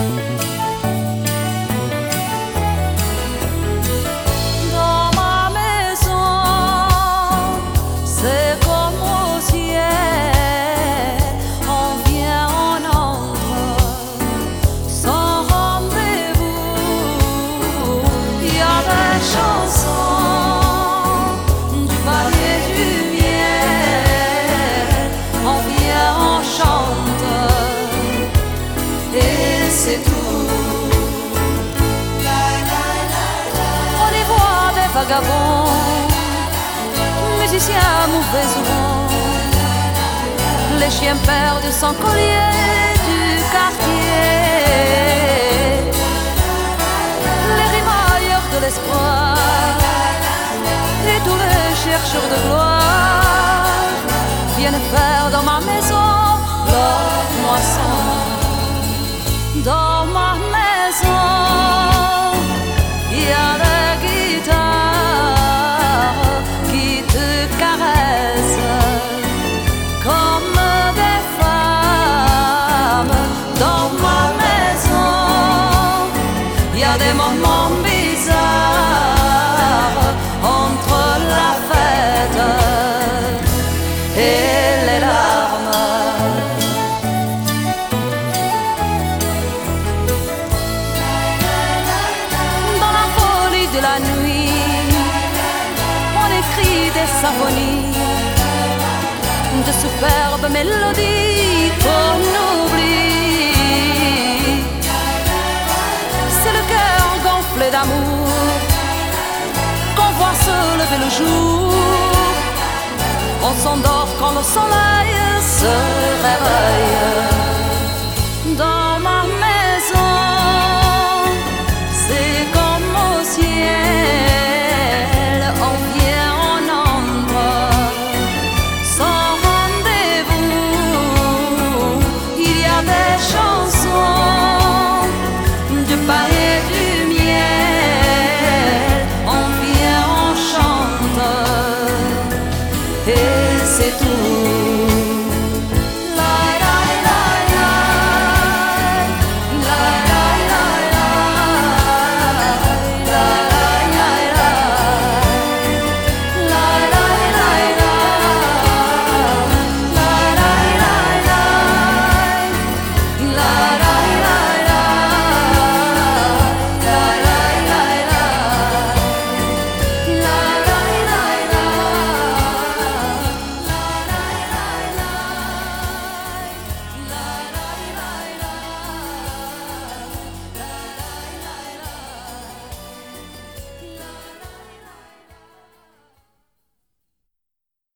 Dans ma maison, c'est comme au ciel, on vient, on entre, sans rendez-vous. Il y a des chansons, du palier du miel, on vient, on chante, et c'est tout. On y voit des vagabonds, musiciens mauvais souvent, les chiens perdus sans collier du quartier, les rimailleurs de l'espoir et tous les chercheurs de gloire viennent faire dans ma maison leur moisson. Dans ma maison, il y a des guitares qui te caressent comme des femmes. Dans ma maison, il y a des moments bizarres entre la fête et les larmes. De la nuit, on écrit des symphonies, de superbes mélodies qu'on oublie. C'est le cœur gonflé d'amour qu'on voit se lever le jour. On s'endort quand le soleil se réveille. Dans ma maison, c'est comme au ciel, on vient, on entre, sans rendez-vous. Il y a des chansons du palais